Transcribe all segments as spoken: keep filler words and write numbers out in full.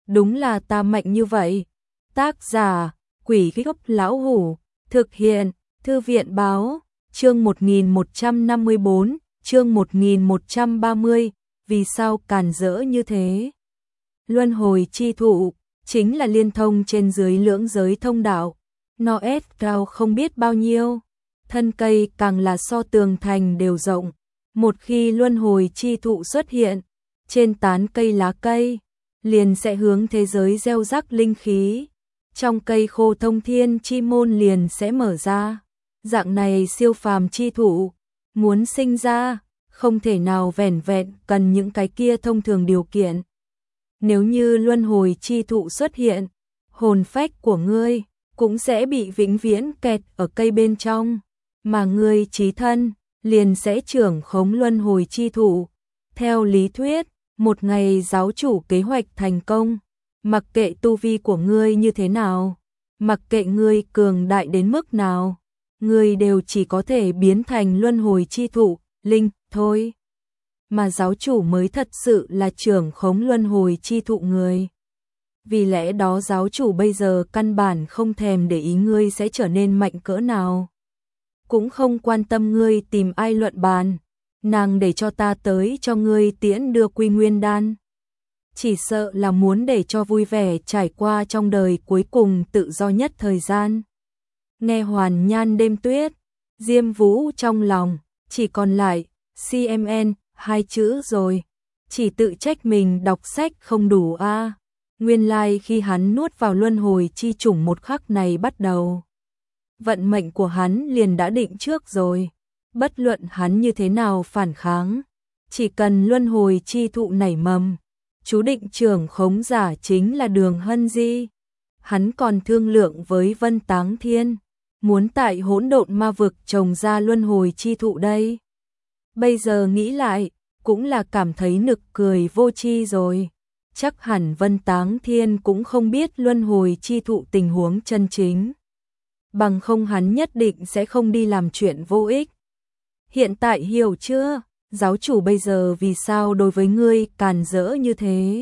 đúng là ta mạnh như vậy. Tác giả, Quỷ Gốc Lão Hủ, thực hiện, Thư viện Báo, chương một nghìn một trăm năm mươi bốn, chương một nghìn một trăm ba mươi, vì sao càn rỡ như thế? Luân hồi chi thụ, chính là liên thông trên dưới lưỡng giới thông đạo, nó ép cao không biết bao nhiêu, thân cây càng là so tường thành đều rộng. Một khi luân hồi chi thụ xuất hiện, trên tán cây lá cây, liền sẽ hướng thế giới gieo rắc linh khí. Trong cây khô thông thiên chi môn liền sẽ mở ra. Dạng này siêu phàm chi thụ, muốn sinh ra, không thể nào vẻn vẹn cần những cái kia thông thường điều kiện. Nếu như luân hồi chi thụ xuất hiện, hồn phách của ngươi cũng sẽ bị vĩnh viễn kẹt ở cây bên trong, mà ngươi chí thân liền sẽ trưởng khống luân hồi chi thụ. Theo lý thuyết, một ngày giáo chủ kế hoạch thành công, mặc kệ tu vi của ngươi như thế nào, mặc kệ ngươi cường đại đến mức nào, ngươi đều chỉ có thể biến thành luân hồi chi thụ, linh, thôi. Mà giáo chủ mới thật sự là trưởng khống luân hồi chi thụ người. Vì lẽ đó giáo chủ bây giờ căn bản không thèm để ý ngươi sẽ trở nên mạnh cỡ nào. Cũng không quan tâm ngươi tìm ai luận bàn, nàng để cho ta tới cho ngươi tiễn đưa Quy Nguyên Đan. Chỉ sợ là muốn để cho vui vẻ trải qua trong đời cuối cùng tự do nhất thời gian. Nghe Hoàn Nhan đêm tuyết, Diêm Vũ trong lòng chỉ còn lại xê em en hai chữ rồi, chỉ tự trách mình đọc sách không đủ a. À. Nguyên lai like khi hắn nuốt vào luân hồi chi chủng một khắc này bắt đầu, vận mệnh của hắn liền đã định trước rồi. Bất luận hắn như thế nào phản kháng, chỉ cần luân hồi chi thụ nảy mầm, chú định trưởng khống giả chính là Đường Hân Di. Hắn còn thương lượng với Vân Táng Thiên, muốn tại hỗn độn ma vực trồng ra luân hồi chi thụ đây. Bây giờ nghĩ lại, cũng là cảm thấy nực cười vô tri rồi. Chắc hẳn Vân Táng Thiên cũng không biết luân hồi chi thụ tình huống chân chính. Bằng không hắn nhất định sẽ không đi làm chuyện vô ích. Hiện tại hiểu chưa, giáo chủ bây giờ vì sao đối với ngươi càn rỡ như thế?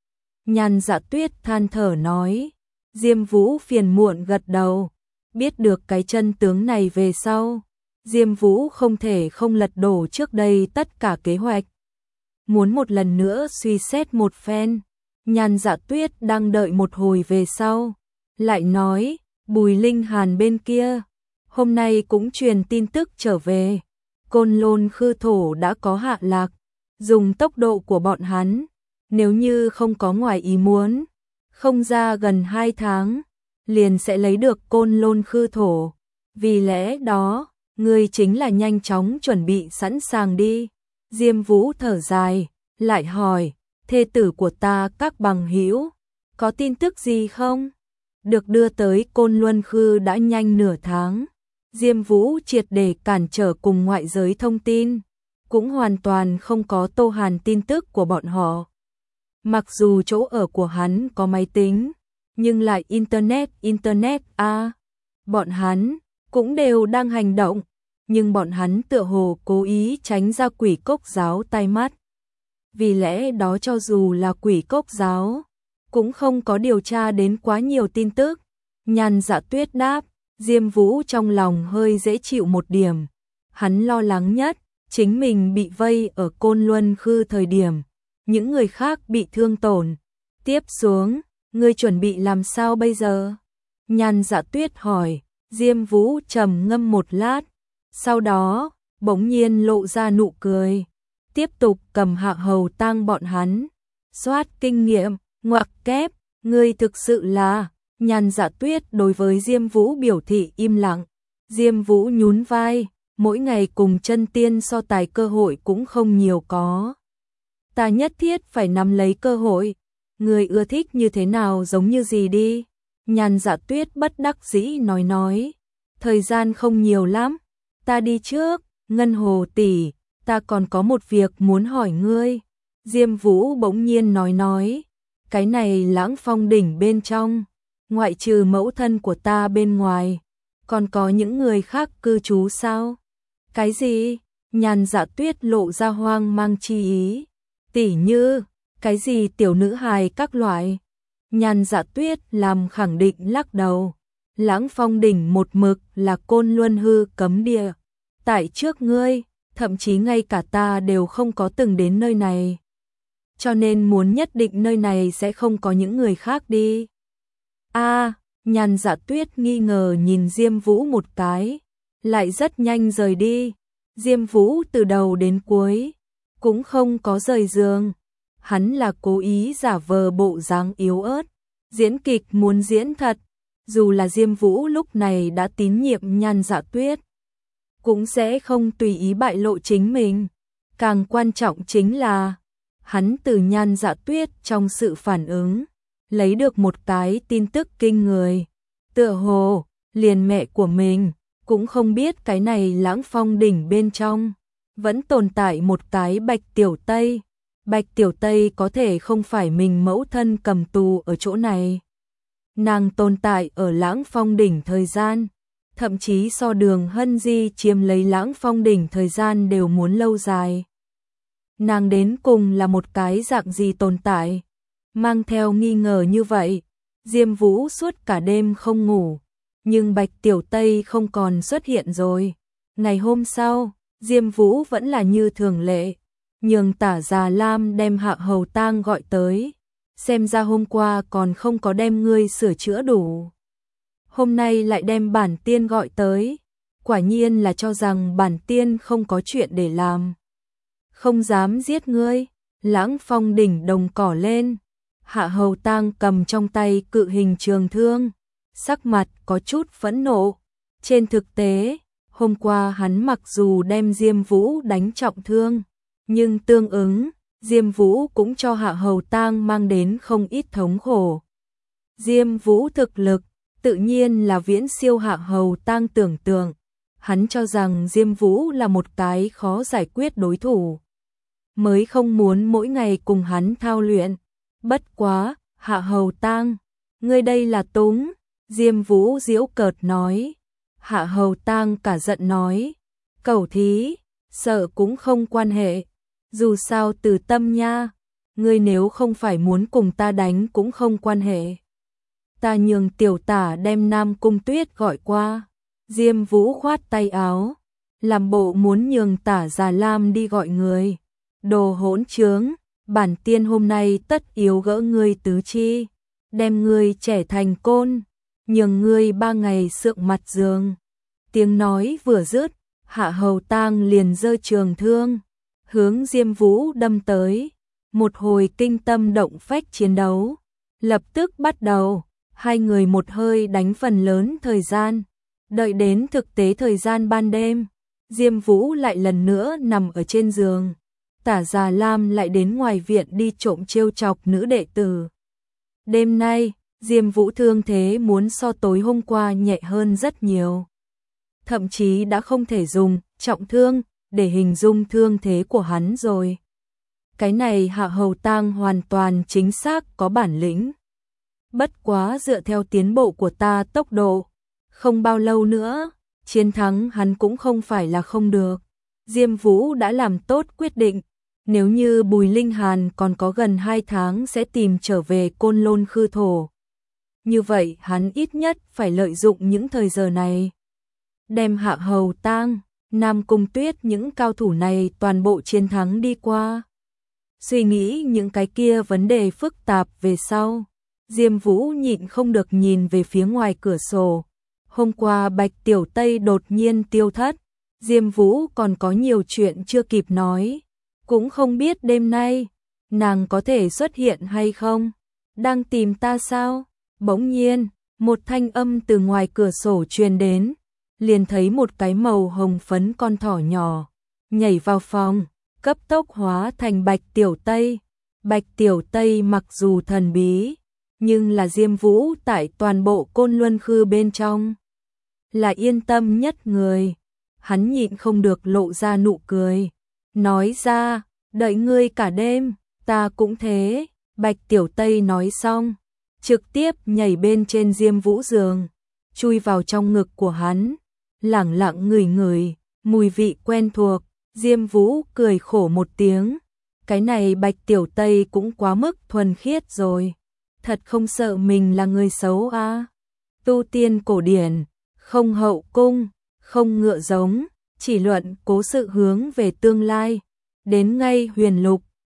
Nhan Dạ Tuyết than thở nói. Diêm Vũ phiền muộn gật đầu. Biết được cái chân tướng này về sau, Diêm Vũ không thể không lật đổ trước đây tất cả kế hoạch. Muốn một lần nữa suy xét một phen. Nhan Dạ Tuyết đang đợi một hồi về sau, lại nói, Bùi Linh Hàn bên kia, hôm nay cũng truyền tin tức trở về. Côn Lôn Khư Thổ đã có hạ lạc, dùng tốc độ của bọn hắn, nếu như không có ngoài ý muốn, không ra gần hai tháng, liền sẽ lấy được Côn Lôn Khư Thổ. Vì lẽ đó, ngươi chính là nhanh chóng chuẩn bị sẵn sàng đi. Diêm Vũ thở dài, lại hỏi, thê tử của ta các bằng hữu có tin tức gì không? Được đưa tới Côn Luân Khư đã nhanh nửa tháng. Diêm Vũ triệt để cản trở cùng ngoại giới thông tin, cũng hoàn toàn không có Tô Hàn tin tức của bọn họ. Mặc dù chỗ ở của hắn có máy tính, nhưng lại internet, internet a, à, bọn hắn cũng đều đang hành động, nhưng bọn hắn tựa hồ cố ý tránh ra Quỷ Cốc giáo tai mắt. Vì lẽ đó cho dù là Quỷ Cốc giáo, cũng không có điều tra đến quá nhiều tin tức. Nhan Dạ Tuyết đáp. Diêm Vũ trong lòng hơi dễ chịu một điểm. Hắn lo lắng nhất, chính mình bị vây ở Côn Luân Khư thời điểm, những người khác bị thương tổn. Tiếp xuống, ngươi chuẩn bị làm sao bây giờ? Nhan Dạ Tuyết hỏi. Diêm Vũ trầm ngâm một lát, sau đó, bỗng nhiên lộ ra nụ cười. Tiếp tục cầm Hạ Hầu tang bọn hắn. Soát kinh nghiệm, ngoặc kép, ngươi thực sự là... Nhan Dạ Tuyết đối với Diêm Vũ biểu thị im lặng. Diêm Vũ nhún vai, mỗi ngày cùng chân tiên so tài cơ hội cũng không nhiều có. Ta nhất thiết phải nắm lấy cơ hội. Người ưa thích như thế nào giống như gì đi. Nhan Dạ Tuyết bất đắc dĩ nói nói. Thời gian không nhiều lắm. Ta đi trước, Ngân Hồ tỷ, ta còn có một việc muốn hỏi ngươi. Diêm Vũ bỗng nhiên nói nói. Cái này Lãng Phong đỉnh bên trong, ngoại trừ mẫu thân của ta bên ngoài, còn có những người khác cư trú sao? Cái gì? Nhan Dạ Tuyết lộ ra hoang mang chi ý. Tỉ như, cái gì tiểu nữ hài các loại? Nhan Dạ Tuyết làm khẳng định lắc đầu. Lãng Phong đỉnh một mực là Côn Luân hư cấm địa. Tại trước ngươi, thậm chí ngay cả ta đều không có từng đến nơi này. Cho nên muốn nhất định nơi này sẽ không có những người khác đi. A, Nhan Dạ Tuyết nghi ngờ nhìn Diêm Vũ một cái, lại rất nhanh rời đi. Diêm Vũ từ đầu đến cuối cũng không có rời giường. Hắn là cố ý giả vờ bộ dáng yếu ớt, diễn kịch muốn diễn thật. Dù là Diêm Vũ lúc này đã tín nhiệm Nhan Dạ Tuyết, cũng sẽ không tùy ý bại lộ chính mình. Càng quan trọng chính là hắn từ Nhan Dạ Tuyết trong sự phản ứng lấy được một cái tin tức kinh người. Tựa hồ liền mẹ của mình cũng không biết cái này Lãng Phong đỉnh bên trong vẫn tồn tại một cái Bạch Tiểu Tây. Bạch Tiểu Tây có thể không phải mình mẫu thân cầm tù ở chỗ này. Nàng tồn tại ở Lãng Phong đỉnh thời gian, thậm chí so Đường Hân Di chiếm lấy Lãng Phong đỉnh thời gian đều muốn lâu dài. Nàng đến cùng là một cái dạng gì tồn tại? Mang theo nghi ngờ như vậy, Diêm Vũ suốt cả đêm không ngủ, nhưng Bạch Tiểu Tây không còn xuất hiện rồi. Ngày hôm sau, Diêm Vũ vẫn là như thường lệ, nhường Tả Già Lam đem Hạ Hầu Tang gọi tới. Xem ra hôm qua còn không có đem ngươi sửa chữa đủ, hôm nay lại đem bản tiên gọi tới, quả nhiên là cho rằng bản tiên không có chuyện để làm. Không dám giết ngươi. Lãng Phong đỉnh đồng cỏ lên, Hạ Hầu Tang cầm trong tay cự hình trường thương, sắc mặt có chút phẫn nộ. Trên thực tế, hôm qua hắn mặc dù đem Diêm Vũ đánh trọng thương, nhưng tương ứng, Diêm Vũ cũng cho Hạ Hầu Tang mang đến không ít thống khổ. Diêm Vũ thực lực tự nhiên là viễn siêu Hạ Hầu Tang tưởng tượng. Hắn cho rằng Diêm Vũ là một cái khó giải quyết đối thủ, mới không muốn mỗi ngày cùng hắn thao luyện. Bất quá, Hạ Hầu Tang, ngươi đây là túng. Diêm Vũ giễu cợt nói. Hạ Hầu Tang cả giận nói, cẩu thí, sợ cũng không quan hệ. Dù sao Từ Tâm nha, ngươi nếu không phải muốn cùng ta đánh cũng không quan hệ. Ta nhường tiểu tả đem Nam Cung Tuyết gọi qua. Diêm Vũ khoát tay áo, làm bộ muốn nhường Tả Già Lam đi gọi người. Đồ hỗn trướng, bản tiên hôm nay tất yếu gỡ ngươi tứ chi, đem ngươi trẻ thành côn, nhường ngươi ba ngày sượng mặt giường. Tiếng nói vừa dứt, Hạ Hầu Tang liền giơ trường thương, hướng Diêm Vũ đâm tới. Một hồi kinh tâm động phách chiến đấu lập tức bắt đầu, hai người một hơi đánh phần lớn thời gian. Đợi đến thực tế thời gian ban đêm, Diêm Vũ lại lần nữa nằm ở trên giường. Tả Già Lam lại đến ngoài viện đi trộm trêu chọc nữ đệ tử. Đêm nay, Diêm Vũ thương thế muốn so tối hôm qua nhẹ hơn rất nhiều. Thậm chí đã không thể dùng trọng thương để hình dung thương thế của hắn rồi. Cái này Hạ Hầu Tang hoàn toàn chính xác có bản lĩnh. Bất quá dựa theo tiến bộ của ta tốc độ, không bao lâu nữa, chiến thắng hắn cũng không phải là không được. Diêm Vũ đã làm tốt quyết định, nếu như Bùi Linh Hàn còn có gần hai tháng sẽ tìm trở về Côn Lôn Khư Thổ. Như vậy hắn ít nhất phải lợi dụng những thời giờ này, đem Hạ Hầu Tang, Nam Cung Tuyết những cao thủ này toàn bộ chiến thắng đi qua. Suy nghĩ những cái kia vấn đề phức tạp về sau, Diêm Vũ nhịn không được nhìn về phía ngoài cửa sổ. Hôm qua Bạch Tiểu Tây đột nhiên tiêu thất, Diêm Vũ còn có nhiều chuyện chưa kịp nói, cũng không biết đêm nay nàng có thể xuất hiện hay không. Đang tìm ta sao? Bỗng nhiên, một thanh âm từ ngoài cửa sổ truyền đến, liền thấy một cái màu hồng phấn con thỏ nhỏ nhảy vào phòng, cấp tốc hóa thành Bạch Tiểu Tây. Bạch Tiểu Tây mặc dù thần bí, nhưng là Diêm Vũ tại toàn bộ Côn Luân Khư bên trong là yên tâm nhất người. Hắn nhịn không được lộ ra nụ cười, nói ra, đợi ngươi cả đêm, ta cũng thế. Bạch Tiểu Tây nói xong, trực tiếp nhảy bên trên Diêm Vũ giường, chui vào trong ngực của hắn, lẳng lặng ngửi ngửi, mùi vị quen thuộc. Diêm Vũ cười khổ một tiếng, cái này Bạch Tiểu Tây cũng quá mức thuần khiết rồi. thật không sợ mình là người xấu à? Tu tiên cổ điển, không hậu cung, không ngựa giống, chỉ luận cố sự hướng về tương lai. Đến ngay huyền lục,